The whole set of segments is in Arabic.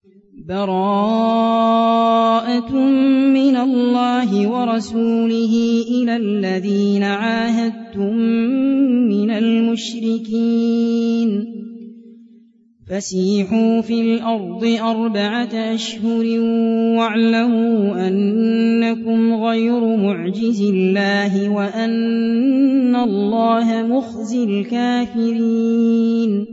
براءة من الله ورسوله إلى الذين عاهدتم من المشركين فسيحوا في الأرض 4 أشهر واعلموا أنكم غير معجز الله وأن الله مخزي الكافرين.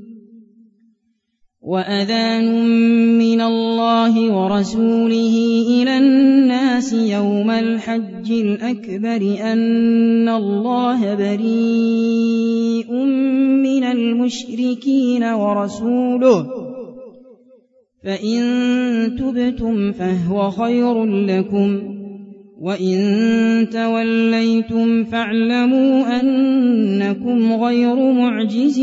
وأذان من الله ورسوله إلى الناس يوم الحج الأكبر أن الله بريء من المشركين ورسوله فإن تبتم فهو خير لكم وإن توليتم فاعلموا أنكم غير معجز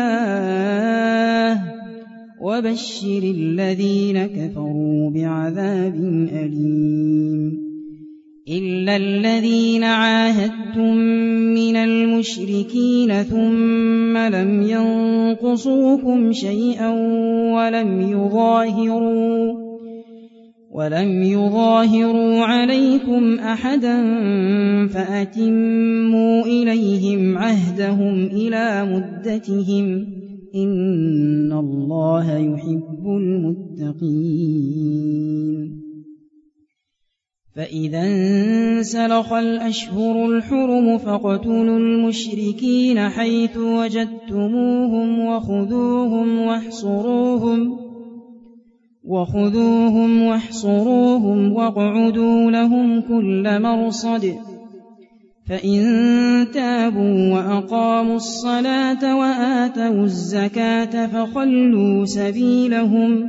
الله وبشر الذين كفروا بعذاب أليم. إلا الذين عاهدتم من المشركين ثم لم ينقصوكم شيئا ولم يظاهروا عليكم أحدا فأتموا إليهم عهدهم إلى مدتهم إن الله يحب المتقين. فإذا انسلخ الأشهر الحرم فاقتلوا المشركين حيث وجدتموهم وخذوهم واحصروهم واقعدوا لهم كل مرصد فإن تابوا وأقاموا الصلاة وآتوا الزكاة فخلوا سبيلهم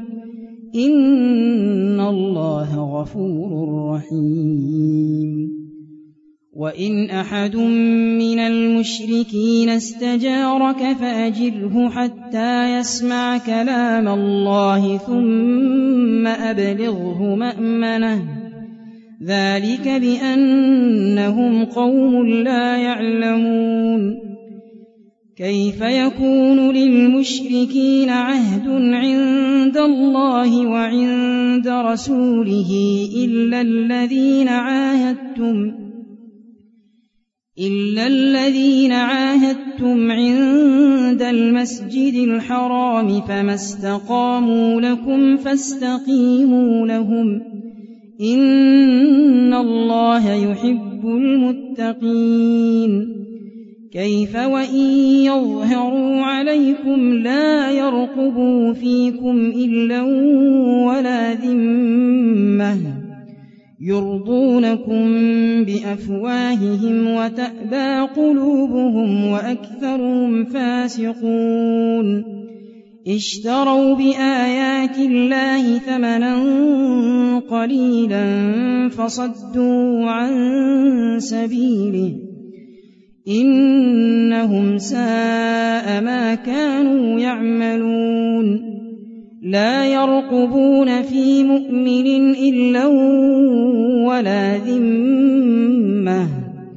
إن الله غفور رحيم. وإن أحد من المشركين استجارك فأجره حتى يسمع كلام الله ثم أبلغه مأمنه ذلك بأنهم قوم لا يعلمون. كيف يكون للمشركين عهد عند الله وعند رسوله إلا الذين عاهدتم عند المسجد الحرام فما استقاموا لكم فاستقيموا لهم إن الله يحب المتقين. كيف وإن يظهروا عليكم لا يرقبوا فيكم إلا ولا ذمة يرضونكم بأفواههم وتأبى قلوبهم وأكثرهم فاسقون. اشتروا بآيات الله ثمنا قليلا فصدوا عن سبيله إنهم ساء ما كانوا يعملون. لا يرقبون في مؤمن إلا ولا ذمة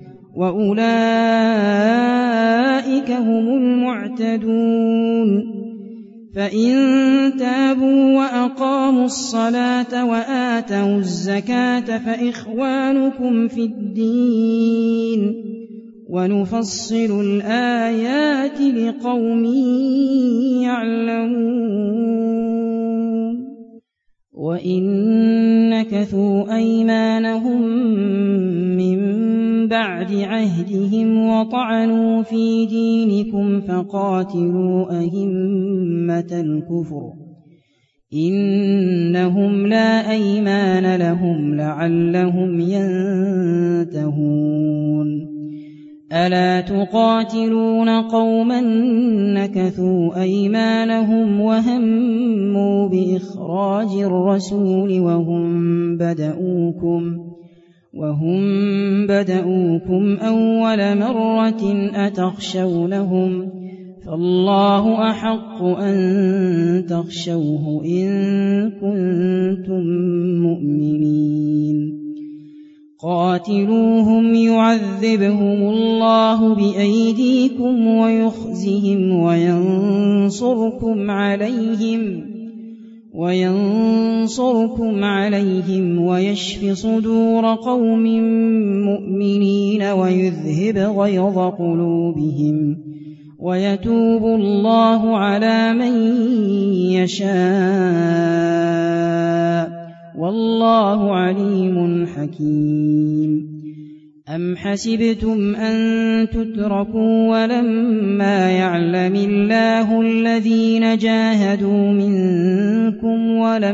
وأولئك هم المعتدون. فإن تابوا وأقاموا الصلاة وآتوا الزكاة فإخوانكم في الدين ونفصل الآيات لقوم يعلمون. وإن نكثوا أيمانهم من بعد عهدهم وطعنوا في دينكم فقاتلوا أئمة الكفر إنهم لا أيمان لهم لعلهم ينتهون. ألا تقاتلون قوما نكثوا أيمانهم وهموا بإخراج الرسول وهم بدؤوكم أول مرة أتخشونهم فالله أحق أن تخشوه إن كنتم مؤمنين. قاتلوهم يعذبهم الله بأيديكم ويخزهم وينصركم عليهم وينصركم عليهم ويشف صدور قوم مؤمنين ويذهب غيظ قلوبهم ويتوب الله على من يشاء والله عليم حكيم. أم حسبتم أن تتركوا ولما يعلم الله الذين جاهدوا منكم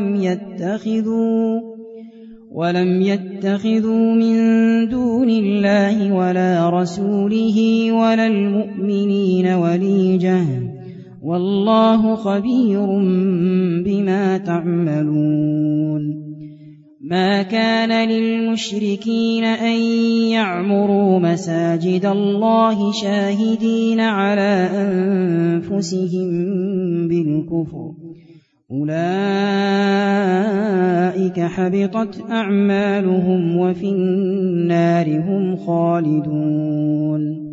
ولم يتخذوا من دون الله ولا رسوله ولا المؤمنين وليجة والله خبير بما تعملون. ما كان للمشركين أن يعمروا مساجد الله شاهدين على أنفسهم بالكفر أولئك حبطت أعمالهم وفي النار هم خالدون.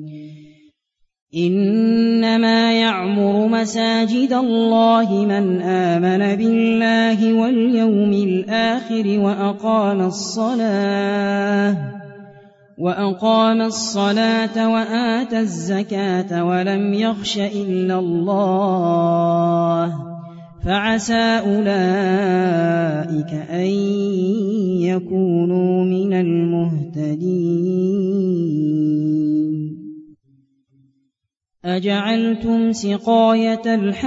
إنما يعمر مساجد الله من آمن بالله واليوم الآخر وأقام الصلاة وآتى الزكاة ولم يخش إلا الله فعسى أولئك أن يكونوا من المهتدين. أجعلتم سقاية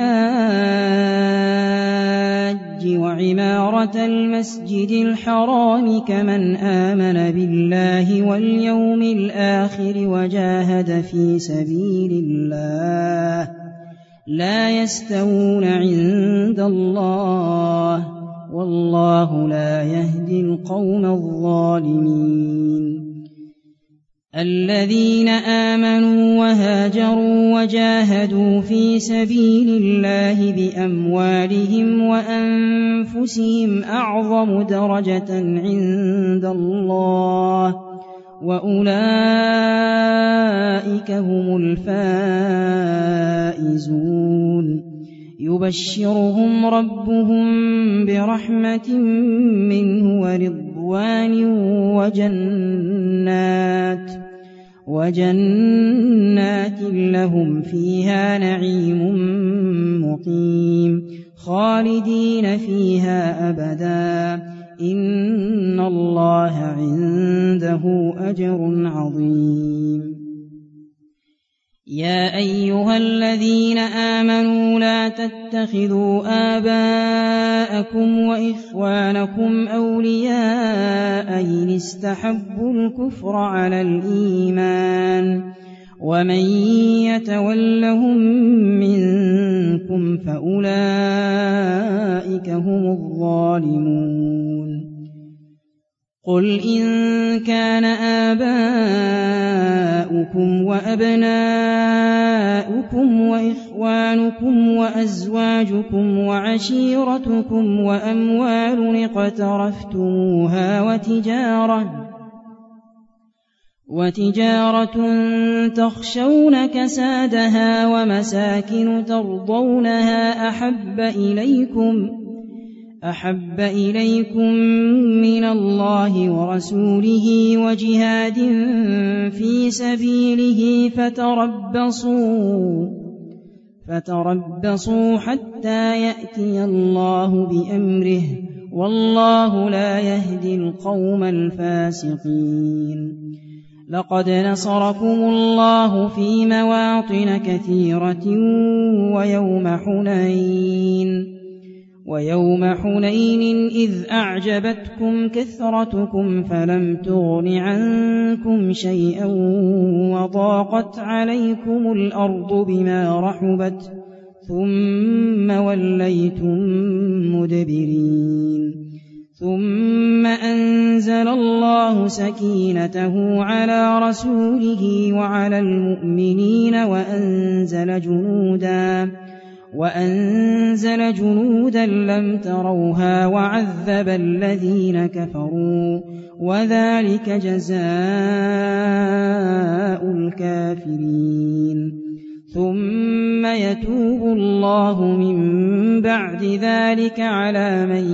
الحاج وعمارة المسجد الحرام كمن آمن بالله واليوم الآخر وجاهد في سبيل الله لا يستوون عند الله والله لا يهدي القوم الظالمين. الذين آمنوا وهاجروا وجاهدوا في سبيل الله بأموالهم وأنفسهم أعظم درجة عند الله وأولئك هم الفائزون. يبشرهم ربهم برحمة منه ورضوان وجنات لهم فيها نعيم مقيم خالدين فيها أبدا إن الله عنده أجر عظيم. يا أيها الذين آمنوا لا تتخذوا آباءكم وإخوانكم أولياء إن استحبوا الكفر على الإيمان ومن يتولهم منكم فأولئك هم الظالمون. قل إن كان آباؤكم وأبناؤكم وإخوانكم وأزواجكم وعشيرتكم وأموال اقترفتموها وتجارة تخشون كسادها ومساكن ترضونها أحب إليكم من الله ورسوله وجهاد في سبيله فتربصوا حتى يأتي الله بأمره والله لا يهدي القوم الفاسقين. لقد نصركم الله في مواطن كثيرة ويوم حنين إذ أعجبتكم كثرتكم فلم تغن عنكم شيئا وضاقت عليكم الأرض بما رحبت ثم وليتم مدبرين. ثم أنزل الله سكينته على رسوله وعلى المؤمنين وأنزل جنودا لم تروها وعذب الذين كفروا وذلك جزاء الكافرين. ثم يتوب الله من بعد ذلك على من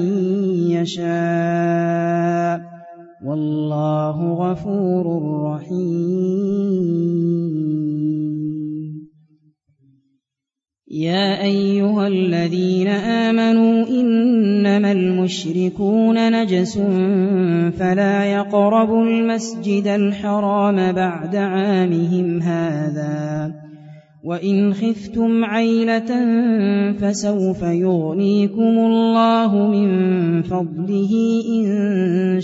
يشاء والله غفور رحيم. يا أيها الذين آمنوا إنما المشركون نجس فلا يقربوا المسجد الحرام بعد عامهم هذا وإن خفتم عيلة فسوف يغنيكم الله من فضله إن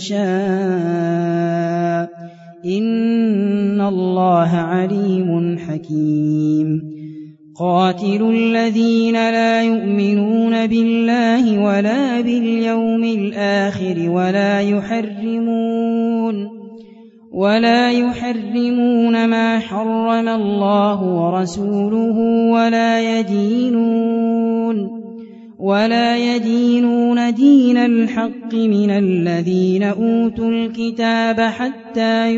شاء إن الله عليم حكيم. قاتلوا الذين لا يؤمنون بالله ولا باليوم الآخر ولا يحرمون ما حرم الله ورسوله ولا يدينون دين الحق من الذين أوتوا الكتاب حتى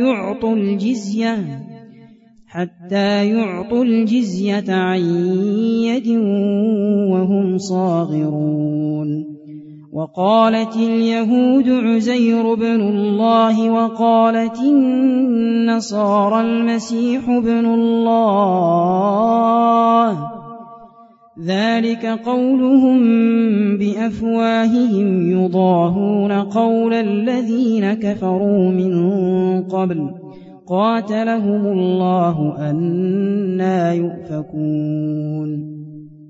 يعطوا الجزية عن يد وهم صاغرون. وقالت اليهود عزير بن الله وقالت النصارى المسيح ابن الله ذلك قولهم بأفواههم يضاهون قول الذين كفروا من قبل قاتلهم الله أنى يؤفكون.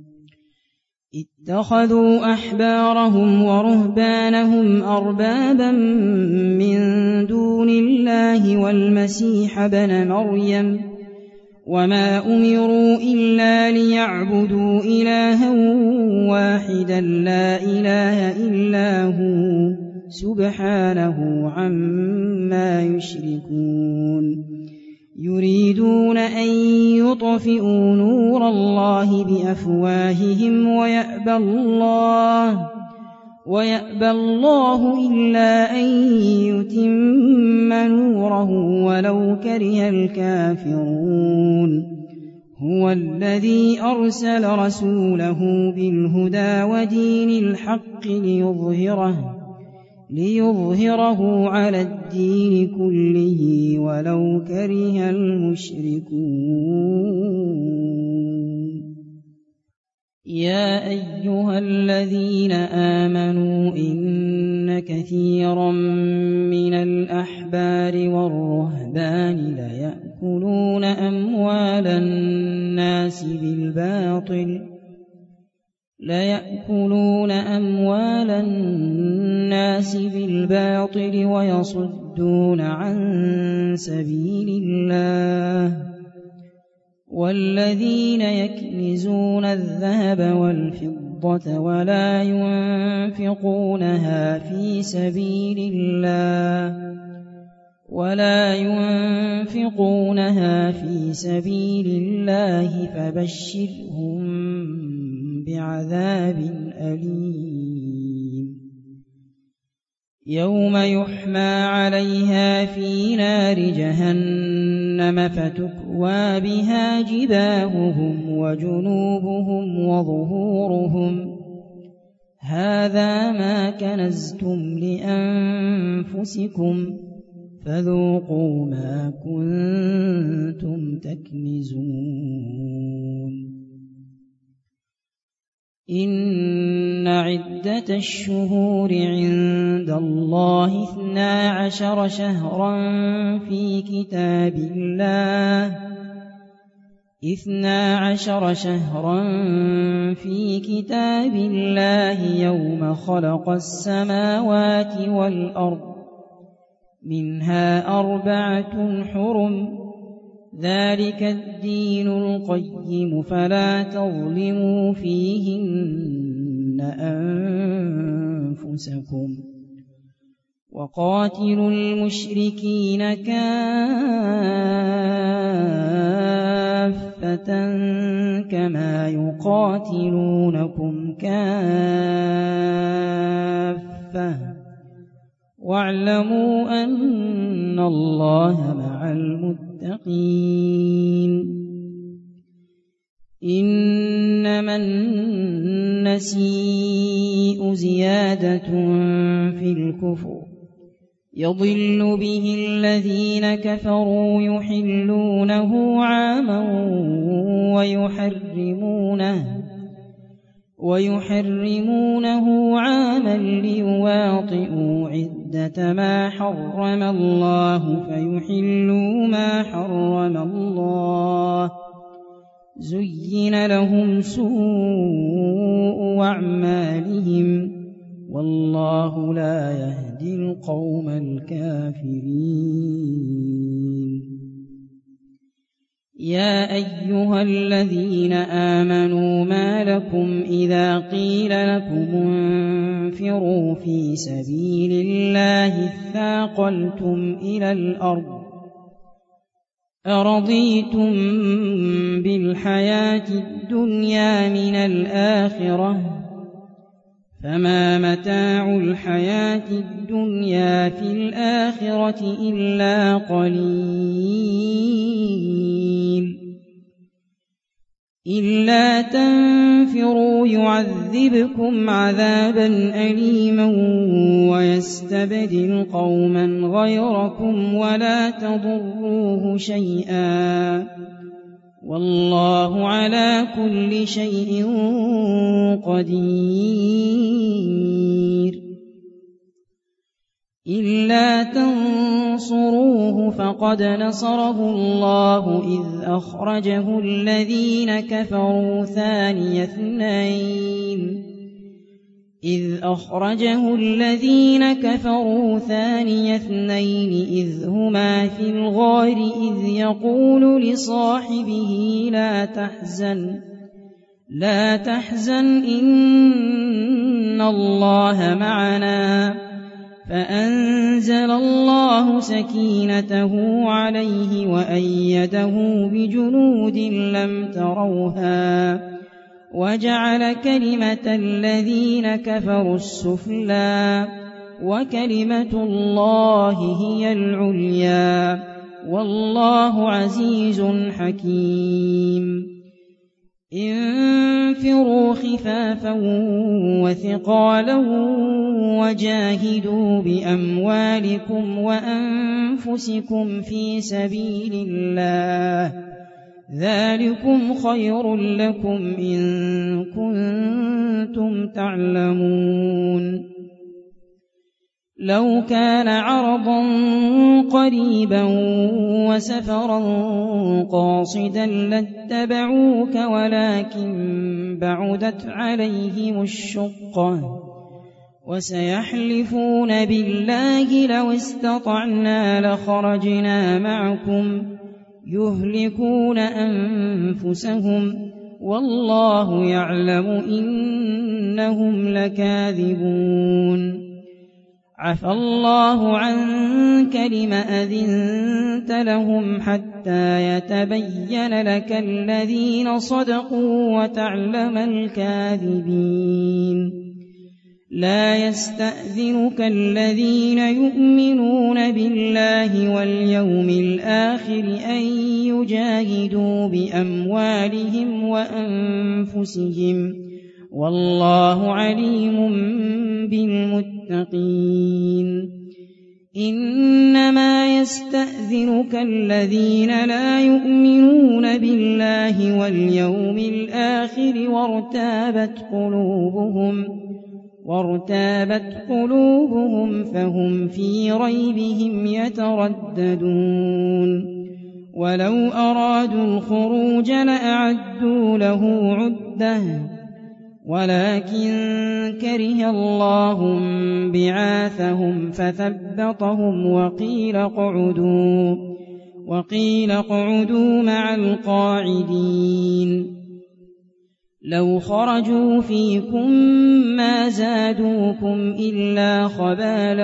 اتخذوا أحبارهم ورهبانهم أربابا من دون الله والمسيح ابن مريم وما أمروا إلا ليعبدوا إلها واحدا لا إله إلا هو سبحانه عما يشركون. يريدون أن يطفئوا نور الله بأفواههم ويأبى الله إلا أن يتم نوره ولو كره الكافرون. هو الذي أرسل رسوله بالهدى ودين الحق ليظهره على الدين كله ولو كره المشركون. يا أيها الذين آمنوا إن كثيرا من الأحبار والرهبان ليأكلون أموال الناس بالباطل ويصدون عن سبيل الله. والذين يكنزون الذهب والفضة ولا ينفقونها في سبيل الله فبشرهم بعذاب أليم. يوم يحمى عليها في نار جهنم فتكوى بها جباههم وجنوبهم وظهورهم هذا ما كنزتم لأنفسكم فذوقوا ما كنتم تكنزون. إن عدة الشهور عند الله 12 شهرا في كتاب الله يوم خلق السماوات والأرض منها 4 حرم ذلك الدين القيم فلا تظلموا فيهن أنفسكم. وقاتلوا المشركين كافة كما يقاتلونكم كافة واعلموا أن الله مع المتقين. إنما النسيء زيادة في الكفر يضل به الذين كفروا يحلونه عاما ويحرمونه عاما ليواطئوا عدة ما حرم الله فيحلوا ما حرم الله زين لهم سوء أعمالهم والله لا يهدي القوم الكافرين. يا أيها الذين آمنوا ما لكم إذا قيل لكم انفروا في سبيل الله اثاقلتم إلى الأرض أرضيتم بالحياة الدنيا من الآخرة فما متاع الحياة الدنيا في الآخرة إلا قليل. إلا تنفروا يعذبكم عذابا أليما ويستبدل قوما غيركم ولا تضروه شيئا والله على كل شيء قدير. إلا تنصروه فقد نصره الله إذ أخرجه الذين كفروا ثاني اثنين إذ هما في الغار إذ يقول لصاحبه لا تحزن إن الله معنا فأنزل الله سكينته عليه وأيده بجنود لم تروها وجعل كلمة الذين كفروا السفلى وكلمة الله هي العليا والله عزيز حكيم. انفروا خفافا وثقالا وجاهدوا بأموالكم وأنفسكم في سبيل الله ذلكم خير لكم إن كنتم تعلمون. لو كان عرضا قريبا وسفرا قاصدا لاتبعوك ولكن بعدت عليهم الشقة وسيحلفون بالله لو استطعنا لخرجنا معكم يهلكون أنفسهم والله يعلم إنهم لكاذبون. عفى الله عنك لم أذنت لهم حتى يتبين لك الذين صدقوا وتعلم الكاذبين. لا يستأذنك الذين يؤمنون بالله واليوم الآخر أن يجاهدوا بأموالهم وأنفسهم والله عليم بالمتقين. إنما يستأذنك الذين لا يؤمنون بالله واليوم الآخر وارتابت قلوبهم فهم في ريبهم يترددون. ولو أرادوا الخروج لأعدوا له عدة ولكن كره الله بعاثهم فثبطهم وقيل اقعدوا مع القاعدين. لو خرجوا فيكم ما زادوكم إلا خبالا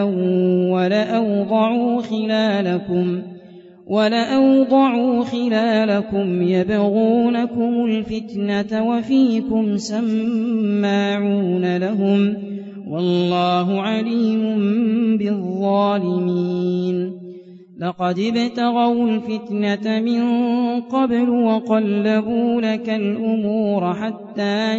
ولأوضعوا خلالكم يبغونكم الفتنة وفيكم سماعون لهم والله عليم بالظالمين. لقد ابتغوا الفتنة من قبل وقلبوا لك الأمور حتى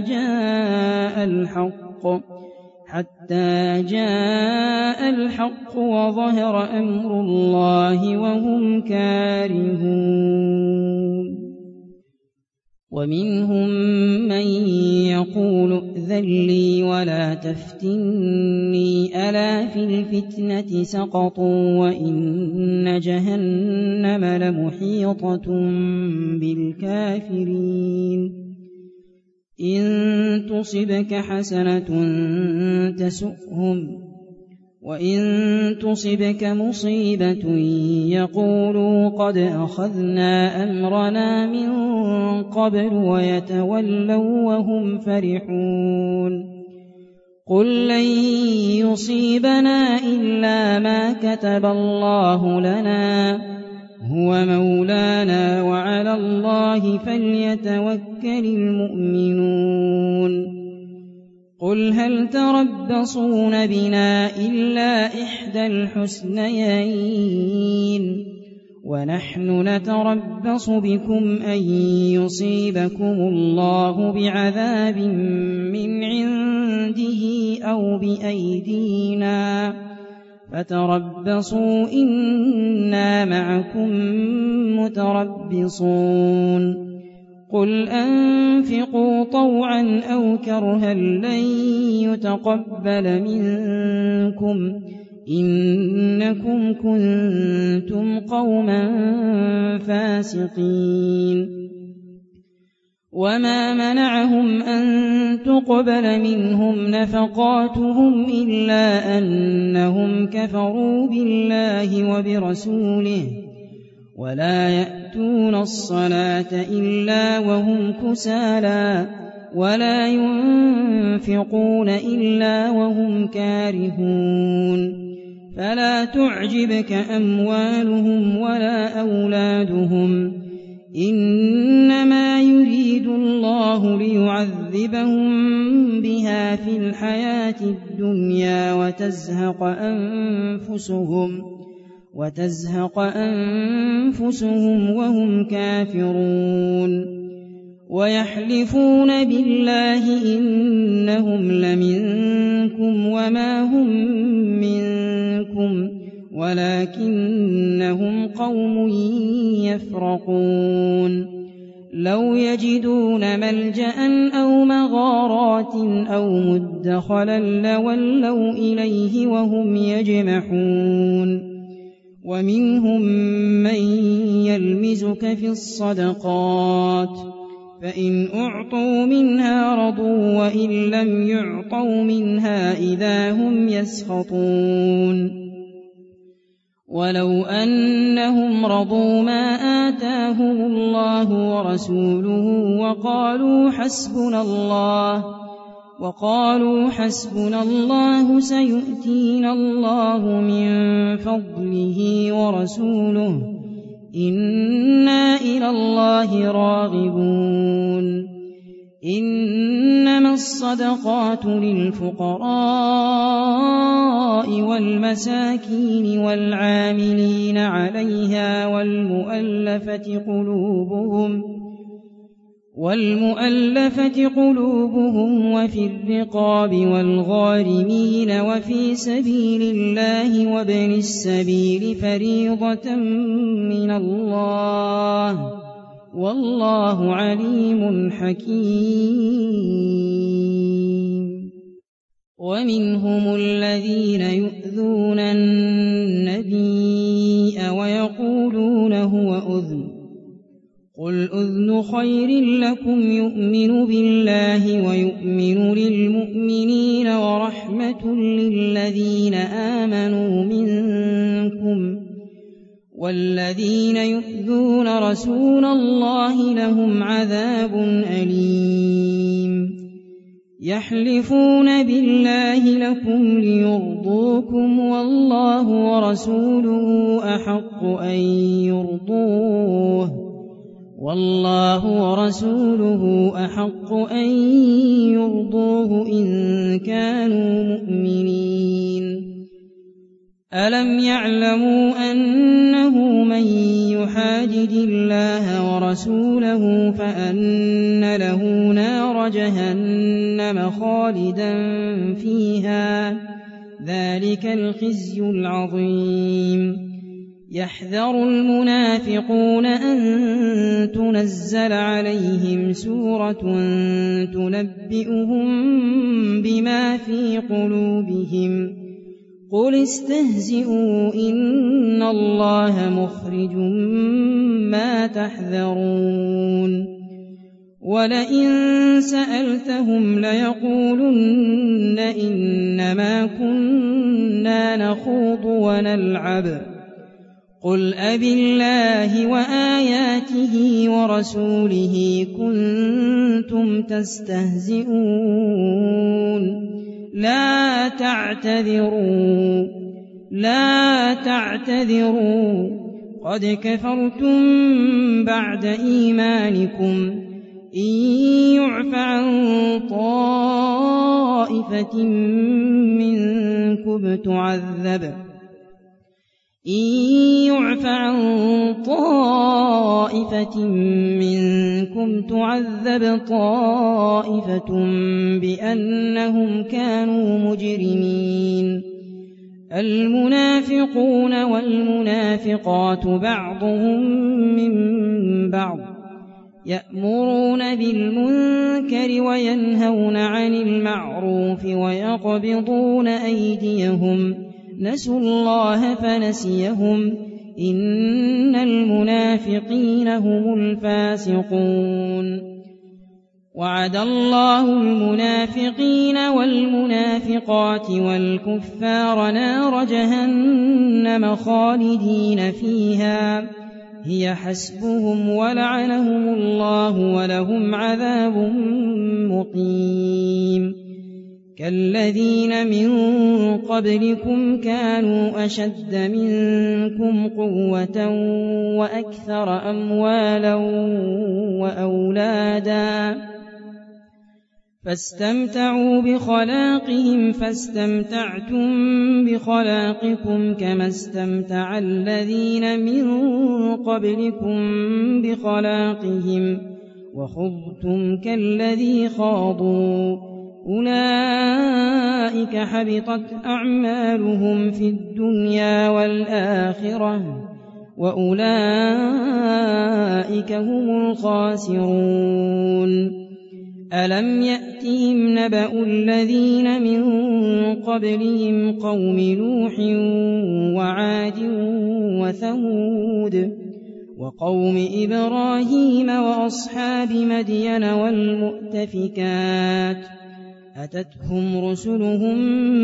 جاء الحق وظهر أمر الله وهم كارهون. ومنهم من يقول ائذن لي ولا تفتني ألا في الفتنة سقطوا وإن جهنم لمحيطة بالكافرين. إن تصبك حسنة تسؤهم وإن تصبك مصيبة يقولوا قد أخذنا أمرنا من قبل ويتولوا وهم فرحون. قل لن يصيبنا إلا ما كتب الله لنا هو مولانا وعلى الله فليتوكل المؤمنون. قل هل تربصون بنا إلا إحدى الحسنيين ونحن نتربص بكم أن يصيبكم الله بعذاب من عنده أو بأيدينا فتربصوا إنا معكم متربصون. قل أنفقوا طوعا أو كرها لن يتقبل منكم إنكم كنتم قوما فاسقين. وما منعهم أن تقبل منهم نفقاتهم إلا أنهم كفروا بالله وبرسوله ولا يأتون الصلاة إلا وهم كسالى ولا ينفقون إلا وهم كارهون. فلا تعجبك أموالهم ولا أولادهم إنما يريد الله ليعذبهم بها في الحياة الدنيا وتزهق أنفسهم وهم كافرون. ويحلفون بالله إنهم لمنكم وما هم منكم ولكنهم قوم يفرقون. لو يجدون ملجأ أو مغارات أو مدخلا لولوا إليه وهم يجمحون. ومنهم من يلمزك في الصدقات فإن أعطوا منها رضوا وإن لم يعطوا منها إذا هم يسخطون. ولو أنهم رضوا ما آتاهم الله ورسوله وقالوا حسبنا الله سيؤتينا الله من فضله ورسوله إنا إلى الله راغبون. إنما الصدقات للفقراء والمساكين والعاملين عليها والمؤلفة قلوبهم وفي الرقاب والغارمين وفي سبيل الله وابن السبيل فريضة من الله والله عليم حكيم. ومنهم الذين يؤذون النبي ويقولون هو أذن قل أذن خير لكم يؤمن بالله ويؤمن للمؤمنين ورحمة للذين آمنوا منكم والذين يؤذون رسول الله لهم عذاب أليم. يحلفون بالله لكم ليرضوكم والله ورسوله أحق أن يرضوه إن كانوا مؤمنين. ألم يعلموا أنه من يحادد الله ورسوله فأن له نار جهنم خالدا فيها ذلك الخزي العظيم يحذر المنافقون أن تنزل عليهم سورة تنبئهم بما في قلوبهم قل استهزئوا إن الله مخرج ما تحذرون ولئن سألتهم ليقولن إنما كنا نخوض ونلعب قل أبالله وآياته ورسوله كنتم تستهزئون لا تعتذروا قد كفرتم بعد إيمانكم إن يعف عن طائفة منكم تعذب طائفة بأنهم كانوا مجرمين المنافقون والمنافقات بعضهم من بعض يأمرون بالمنكر وينهون عن المعروف ويقبضون أيديهم نسوا الله فنسيهم إن المنافقين هم الفاسقون وعد الله المنافقين والمنافقات والكفار نار جهنم خالدين فيها هي حسبهم ولعنهم الله ولهم عذاب مقيم كالذين من قبلكم كانوا أشد منكم قوة وأكثر أموالا وأولادا فاستمتعوا بخلاقهم فاستمتعتم بخلاقكم كما استمتع الذين من قبلكم بخلاقهم وخضتم كالذي خاضوا أولئك حبطت أعمالهم في الدنيا والآخرة وأولئك هم الخاسرون ألم يأتهم نبأ الذين من قبلهم قوم نوح وعاد وثمود وقوم إبراهيم وأصحاب مدين والمؤتفكات أتتهم رسلهم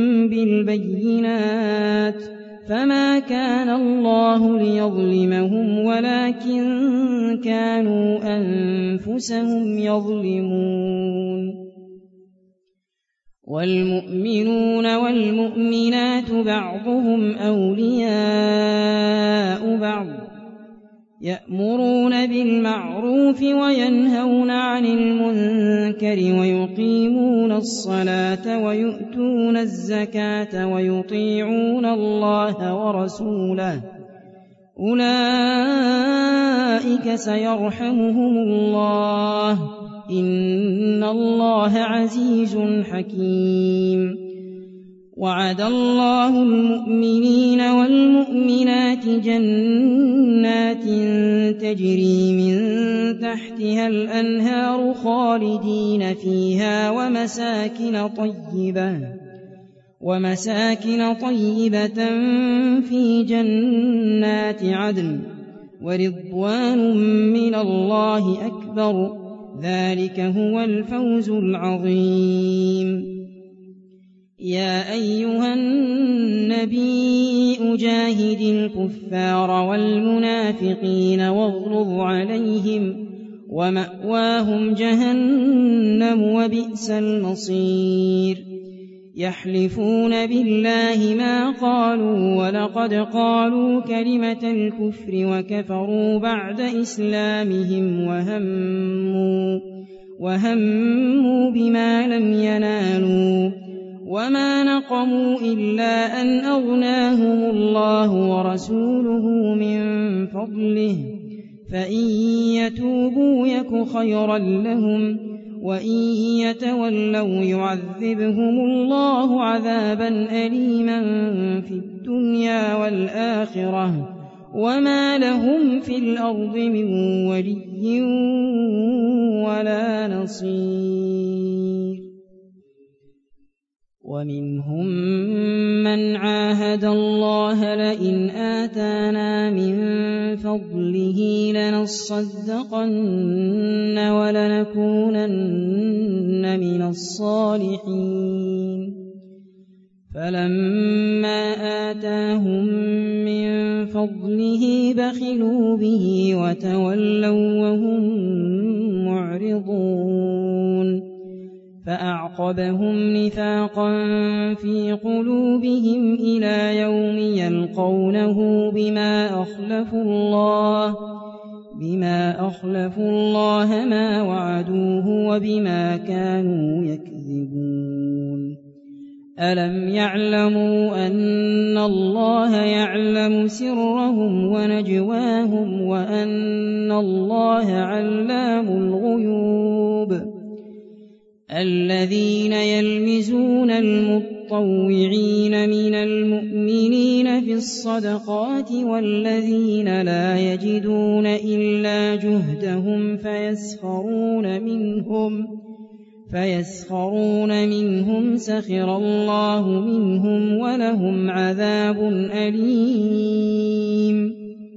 بالبينات فما كان الله ليظلمهم ولكن كانوا أنفسهم يظلمون والمؤمنون والمؤمنات بعضهم أولياء بعض يأمرون بالمعروف وينهون عن المنكر ويقيمون الصلاة ويؤتون الزكاة ويطيعون الله ورسوله أولئك سيرحمهم الله إن الله عزيز حكيم وعد الله المؤمنين والمؤمنات جنات تجري من تحتها الأنهار خالدين فيها ومساكن طيبة في جنات عدن ورضوان من الله أكبر ذلك هو الفوز العظيم يا أيها النبي أجاهد الكفار والمنافقين واغلظ عليهم ومأواهم جهنم وبئس المصير يحلفون بالله ما قالوا ولقد قالوا كلمة الكفر وكفروا بعد إسلامهم وهموا بما لم ينالوا وما نقموا إلا أن أغناهم الله ورسوله من فضله فإن يتوبوا يك خيرا لهم وإن يتولوا يعذبهم الله عذابا أليما في الدنيا والآخرة وما لهم في الأرض من ولي ولا نصير. ومنهم من عاهد الله لئن آتانا من فضله لنصدقن ولنكونن من الصالحين فلما آتاهم من فضله بخلوا به وتولوا وهم معرضون فأعقبهم نفاقا في قلوبهم إلى يوم يلقونه بما أخلفوا الله ما وعدوه وبما كانوا يكذبون. ألم يعلموا أن الله يعلم سرهم ونجواهم وأن الله علام الغيوب. الذين يلمزون المطوعين من المؤمنين في الصدقات والذين لا يجدون إلا جهدهم فيسخرون منهم سخر الله منهم ولهم عذاب أليم.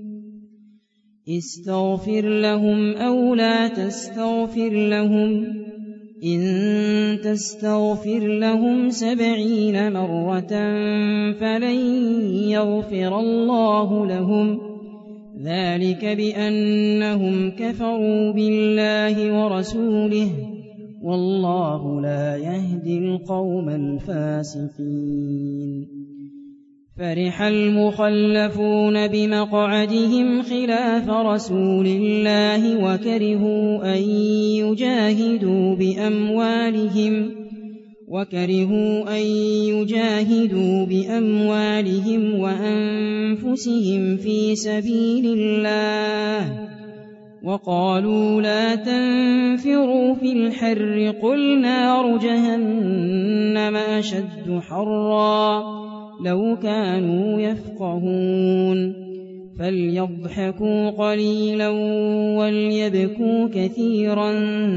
استغفر لهم أو لا تستغفر لهم إن تستغفر لهم 70 مرة فلن يغفر الله لهم ذلك بأنهم كفروا بالله ورسوله والله لا يهدي القوم الفاسقين. فرح المخلفون بمقعدهم خلاف رسول الله وكرهوا أن يجاهدوا بأموالهم وأنفسهم في سبيل الله وقالوا لا تنفروا في الحر قل نار جهنم أشد حرا لو كانوا يفقهون. فليضحكوا قليلا وليبكوا كثيرا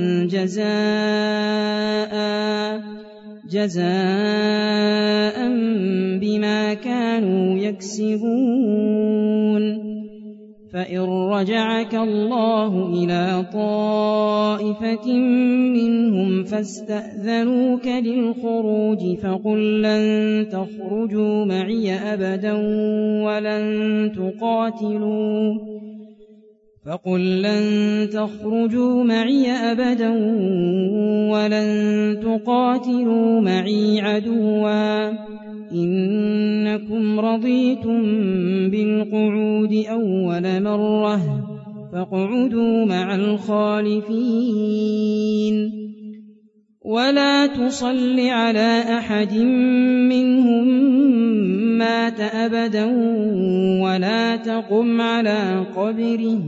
جزاء بما كانوا يكسبون. فإن رجعك الله إلى طائفة منهم فاستأذنوك للخروج فقل لن تخرجوا معي أبدا ولن تقاتلوا معي عدوا إنكم رضيتم بالقعود أول مرة فاقعدوا مع الخالفين. ولا تصل على أحد منهم مات أبدا ولا تقم على قبره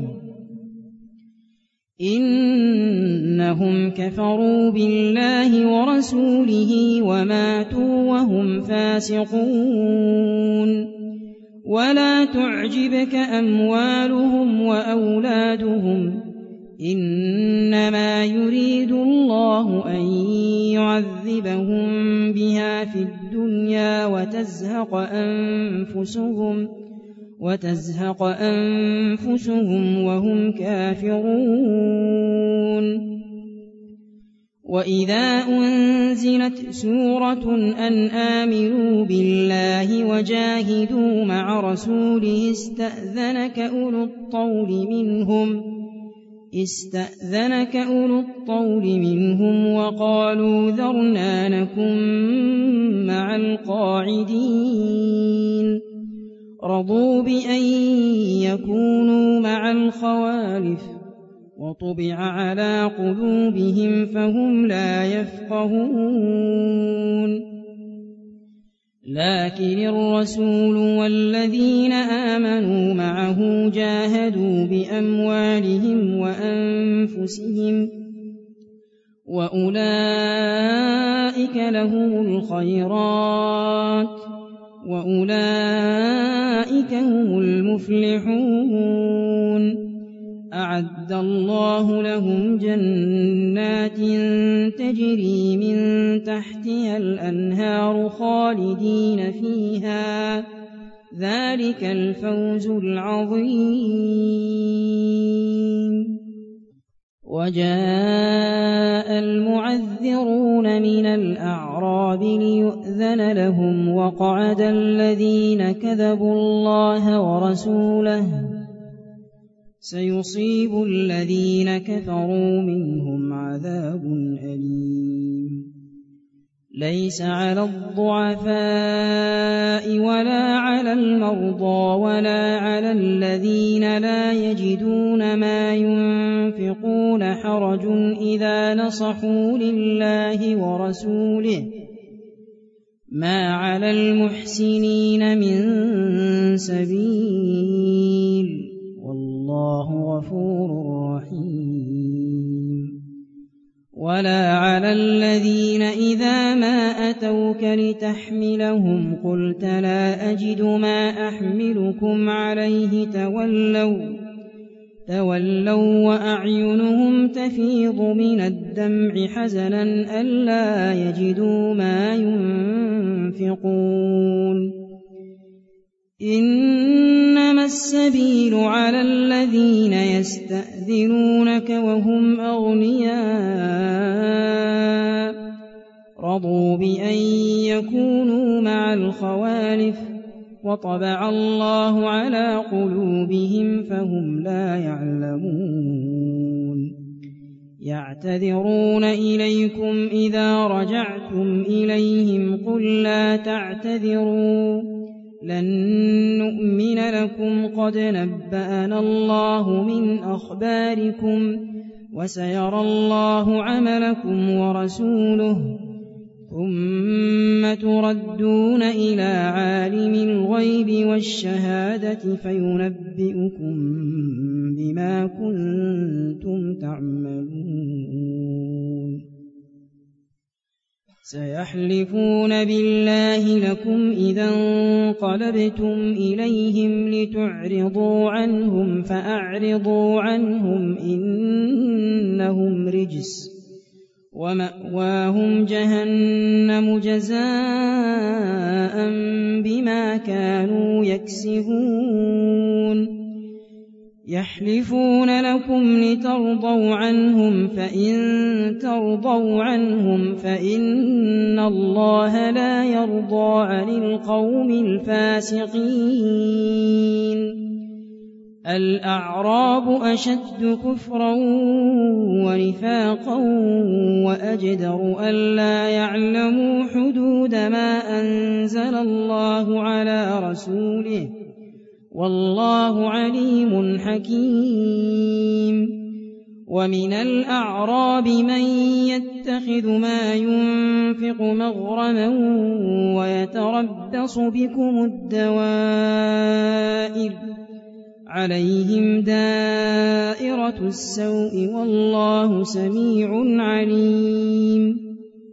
إنهم كفروا بالله ورسوله وماتوا وهم فاسقون. ولا تعجبك أموالهم وأولادهم إنما يريد الله أن يعذبهم بها في الدنيا وتزهق أنفسهم وهم كافرون. وإذا أنزلت سورة أن آمنوا بالله وجاهدوا مع رسوله استأذنك أولو الطول منهم وقالوا ذرنا نكن مع القاعدين. رضوا بأن يكونوا مع الخوالف وطبع على قلوبهم فهم لا يفقهون. لكن الرسول والذين آمنوا معه جاهدوا بأموالهم وأنفسهم وأولئك لهم الخيرات وأولئك هم المفلحون أعد الله لهم جنات تجري من تحتها الأنهار خالدين فيها ذلك الفوز العظيم وجاء المعذرون من الأعراب ليؤذن لهم وقعد الذين كذبوا الله ورسوله سيصيب الذين كفروا منهم عذاب أليم ليس على الضعفاء ولا على المرضى ولا على الذين لا يجدون ما ينفقون حرج إذا نصحوا لله ورسوله ما على المحسنين من سبيل والله غفور رحيم ولا على الذين إذا ما أتوك لتحملهم قلت لا أجد ما أحملكم عليه تولوا وأعينهم تفيض من الدمع حزنا ألا يجدوا ما ينفقون إنما السبيل على الذين يستأذنونك وهم أغنياء رضوا بأن يكونوا مع الخوالف وطبع الله على قلوبهم فهم لا يعلمون يعتذرون إليكم إذا رجعتم إليهم قل لا تعتذروا لن نؤمن لكم قد نبأنا الله من أخباركم وسيرى الله عملكم ورسوله ثم تردون إلى عالم الغيب والشهادة فينبئكم بما كنتم تعملون سيحلفون بالله لكم إذا انقلبتم إليهم لتعرضوا عنهم فأعرضوا عنهم إنهم رجس ومأواهم جهنم جزاء بما كانوا يكسبون يحلفون لكم لترضوا عنهم فإن ترضوا عنهم فإن الله لا يرضى عن القوم الفاسقين الأعراب أشد كفرا ونفاقا وأجدر ألا يعلموا حدود ما أنزل الله على رسوله والله عليم حكيم ومن الأعراب من يتخذ ما ينفق مغرما ويتربص بكم الدوائر عليهم دائرة السوء والله سميع عليم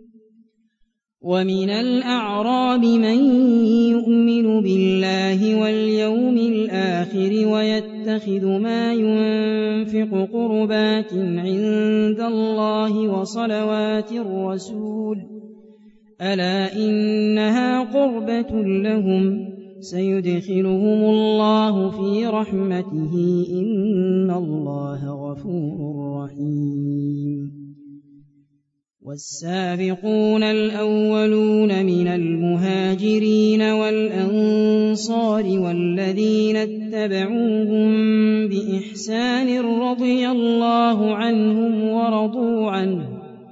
ومن الأعراب من يؤمن بالله واليوم الآخر ويتخذ ما ينفق قربات عند الله وصلوات الرسول ألا إنها قربة لهم سيدخلهم الله في رحمته إن الله غفور رحيم والسابقون الأولون من المهاجرين والأنصار والذين اتبعوهم بإحسان رضي الله عنهم ورضوا عنه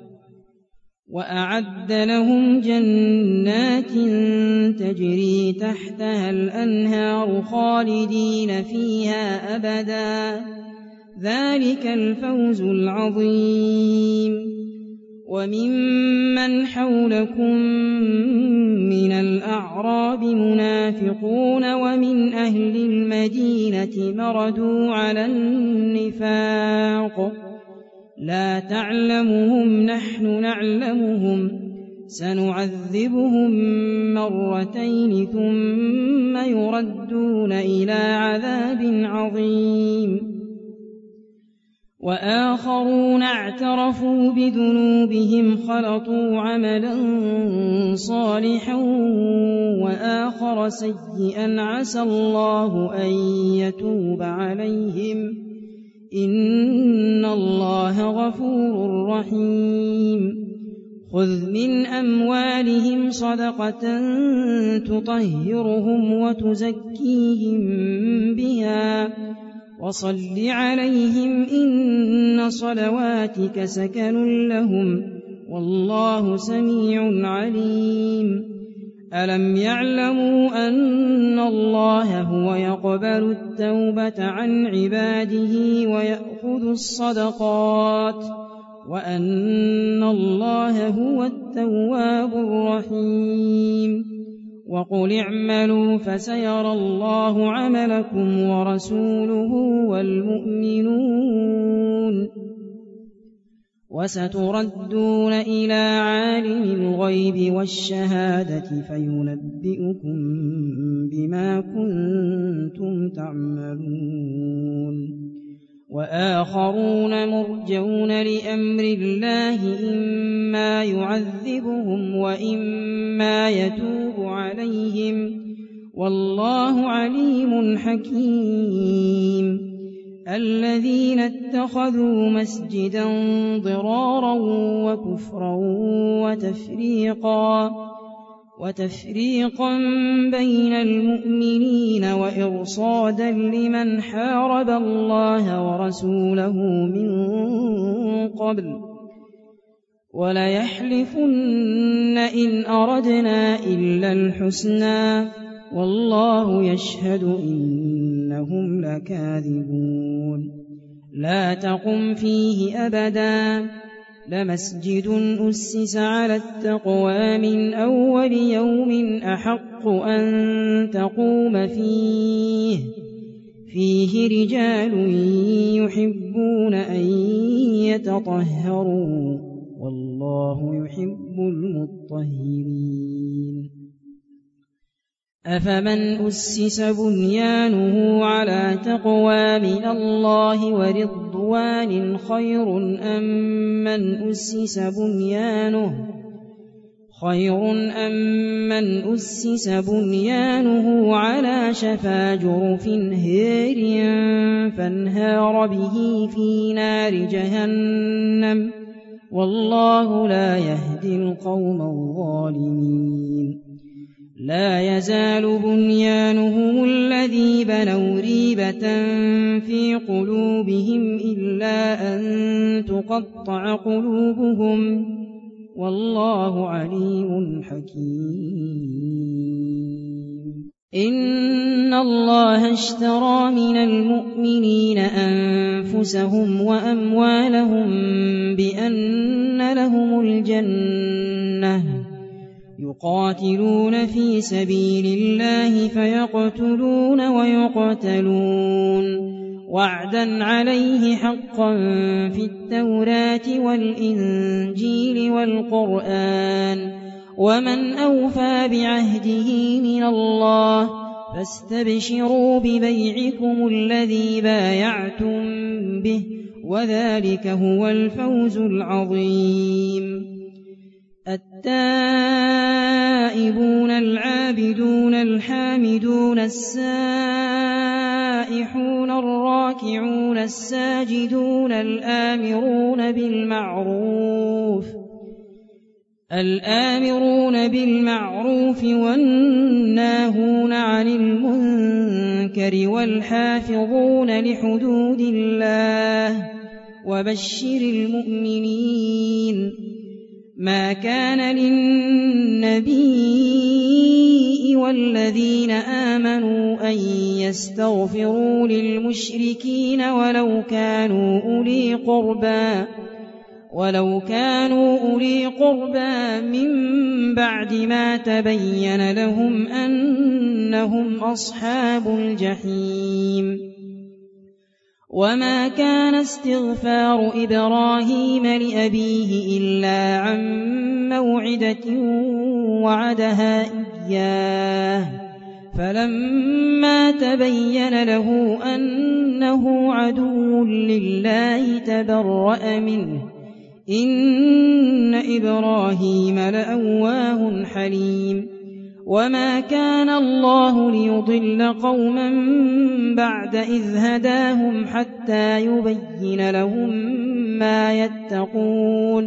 وأعد لهم جنات تجري تحتها الأنهار خالدين فيها أبدا ذلك الفوز العظيم وممن حولكم من الأعراب منافقون ومن أهل المدينة مردوا على النفاق لا تعلمهم نحن نعلمهم سنعذبهم مرتين ثم يردون إلى عذاب عظيم وآخرون اعترفوا بذنوبهم خلطوا عملا صالحا وآخر سيئا عسى الله أن يتوب عليهم إن الله غفور رحيم خذ من أموالهم صدقة تطهرهم وتزكيهم بها وصل عليهم إن صلواتك سكن لهم والله سميع عليم ألم يعلموا أن الله هو يقبل التوبة عن عباده ويأخذ الصدقات وأن الله هو التواب الرحيم وقل اعملوا فسيرى الله عملكم ورسوله والمؤمنون وستردون إلى عالم الغيب والشهادة فينبئكم بما كنتم تعملون وآخرون مرجون لأمر الله إما يعذبهم وإما يتوب عليهم والله عليم حكيم الذين اتخذوا مسجدا ضرارا وكفرا وتفريقا بين المؤمنين وإرصادا لمن حارب الله ورسوله من قبل وليحلفن إن أردنا إلا الحسنى والله يشهد إنهم لكاذبون لا تقم فيه أبدا لمسجد أسس على التقوى من أول يوم أحق أن تقوم فيه رجال يحبون أن يتطهروا والله يحب المطهرين أفمن أسس بنيانه على تقوى من الله ورضوان خير أم من أسس بنيانه على شفا جرف هار فانهار به في نار جهنم والله لا يهدي القوم الظالمين لا يزال بنيانهم الذي بنوا ريبة في قلوبهم إلا أن تقطع قلوبهم والله عليم حكيم إن الله اشترى من المؤمنين أنفسهم وأموالهم بأن لهم الجنة يقاتلون في سبيل الله فيقتلون ويقتلون وعدا عليه حقا في التوراة والإنجيل والقرآن ومن أوفى بعهده من الله فاستبشروا ببيعكم الذي بايعتم به وذلك هو الفوز العظيم التائبون العابدون الحامدون السائحون الراكعون الساجدون الآمرون بالمعروف والناهون عن المنكر والحافظون لحدود الله وبشر المؤمنين ما كان للنبي والذين آمنوا أن يستغفروا للمشركين ولو كانوا أولي قربى ولو كانوا أولي قربى من بعد ما تبين لهم أنهم أصحاب الجحيم. وما كان استغفار إبراهيم لأبيه إلا عن موعدة وعدها إياه، فلما تبين له أنه عدو لله تبرأ منه، إن إبراهيم لأواه حليم. وما كان الله ليضل قوما بعد إذ هداهم حتى يبين لهم ما يتقون،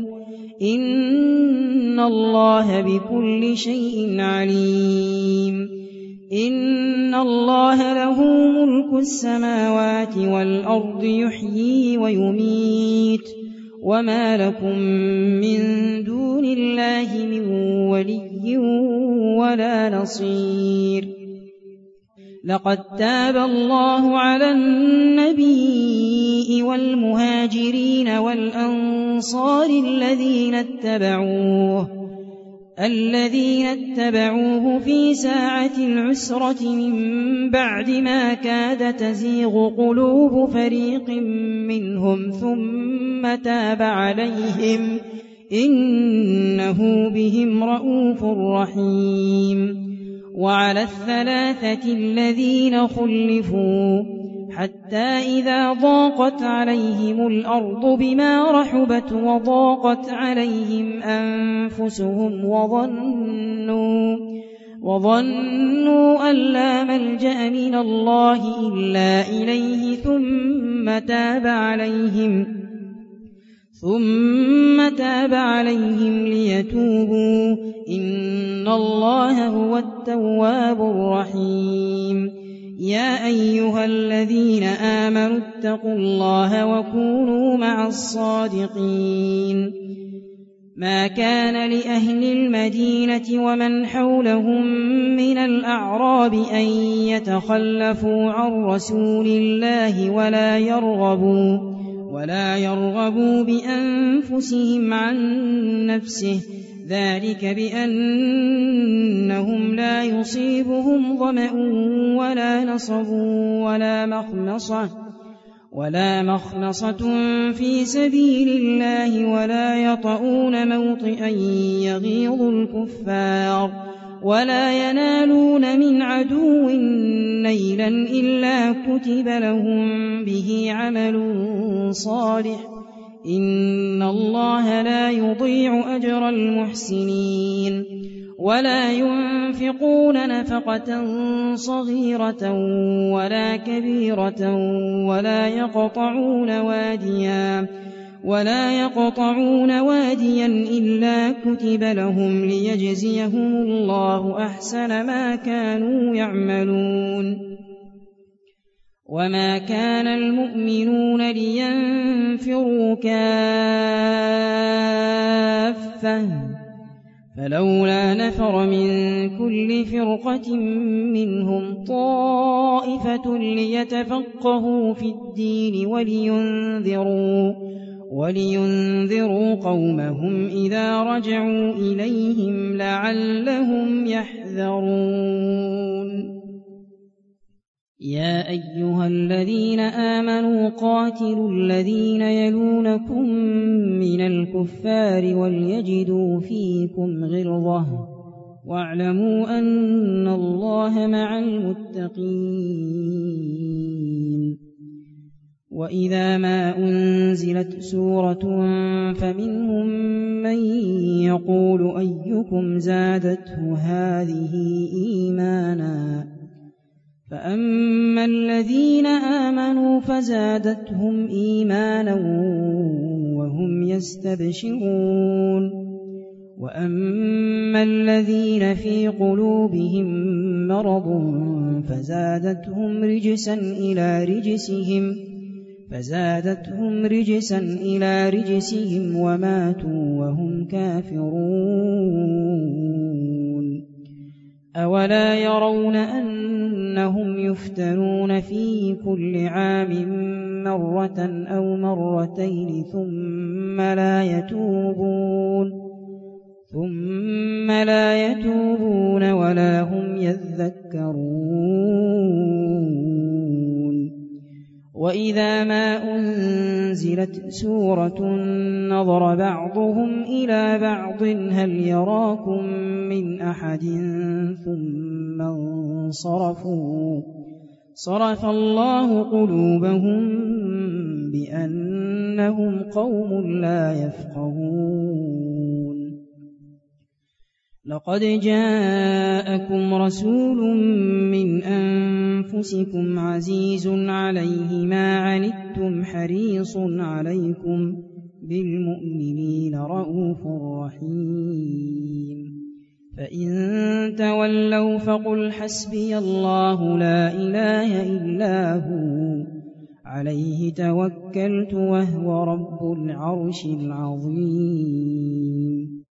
إن الله بكل شيء عليم. إن الله له ملك السماوات والأرض يحيي ويميت، وما لكم من دون الله من ولي ولا نصير. لقد تاب الله على النبي والمهاجرين والأنصار الذين اتبعوه في ساعة العسرة من بعد ما كاد تزيغ قلوب فريق منهم ثم تاب عليهم، إنه بهم رءوف رحيم. وعلى الثلاثة الذين خلفوا حتى إذا ضاقت عليهم الأرض بما رحبت وضاقت عليهم أنفسهم وظنوا أن لا ملجأ من الله إلا إليه ثم تاب عليهم ليتوبوا، إن الله هو التواب الرحيم. يا أيها الذين آمنوا اتقوا الله وكونوا مع الصادقين. ما كان لأهل المدينة ومن حولهم من الأعراب أن يتخلفوا عن رسول الله ولا يرغبوا بأنفسهم عن نفسه، ذلك بأنهم لا يصيبهم ظمأ ولا نصب ولا مخنصة في سبيل الله، ولا يطؤون موطئا يغيظ الكفار، ولا ينالون من عدو نيلا إلا كتب لهم به عمل صالح، إن الله لا يضيع أجر المحسنين. ولا ينفقون نفقة صغيرة ولا كبيرة ولا يقطعون واديا إلا كتب لهم ليجزيهم الله أحسن ما كانوا يعملون. وما كان المؤمنون لينفروا كافة، فلولا نفر من كل فرقة منهم طائفة ليتفقهوا في الدين ولينذروا قومهم إذا رجعوا إليهم لعلهم يحذرون. يا أيها الذين آمنوا قاتلوا الذين يلونكم من الكفار وليجدوا فيكم غلظة، واعلموا أن الله مع المتقين. وإذا ما أنزلت سورة فمنهم من يقول أيكم زادته هذه إيمانا، فأما الذين آمنوا فزادتهم إيمانا وهم يستبشرون، وأما الذين في قلوبهم مرض فزادتهم رجسا إلى رجسهم وماتوا وهم كافرون. أولا يرون أن أنهم يفتنون في كل عام مرة أو مرتين ثم لا يتوبون ولا هم يذكرون وإذا ما أنزلت سورة نظر بعضهم إلى بعض هل يراكم من أحد ثم انصرفوا صرف الله قلوبهم بأنهم قوم لا يفقهون لقد جاءكم رسول من أنفسكم عزيز عليه ما عنتم حريص عليكم بالمؤمنين رءوف رحيم فإن تولوا فقل حسبي الله لا إله إلا هو عليه توكلت وهو رب العرش العظيم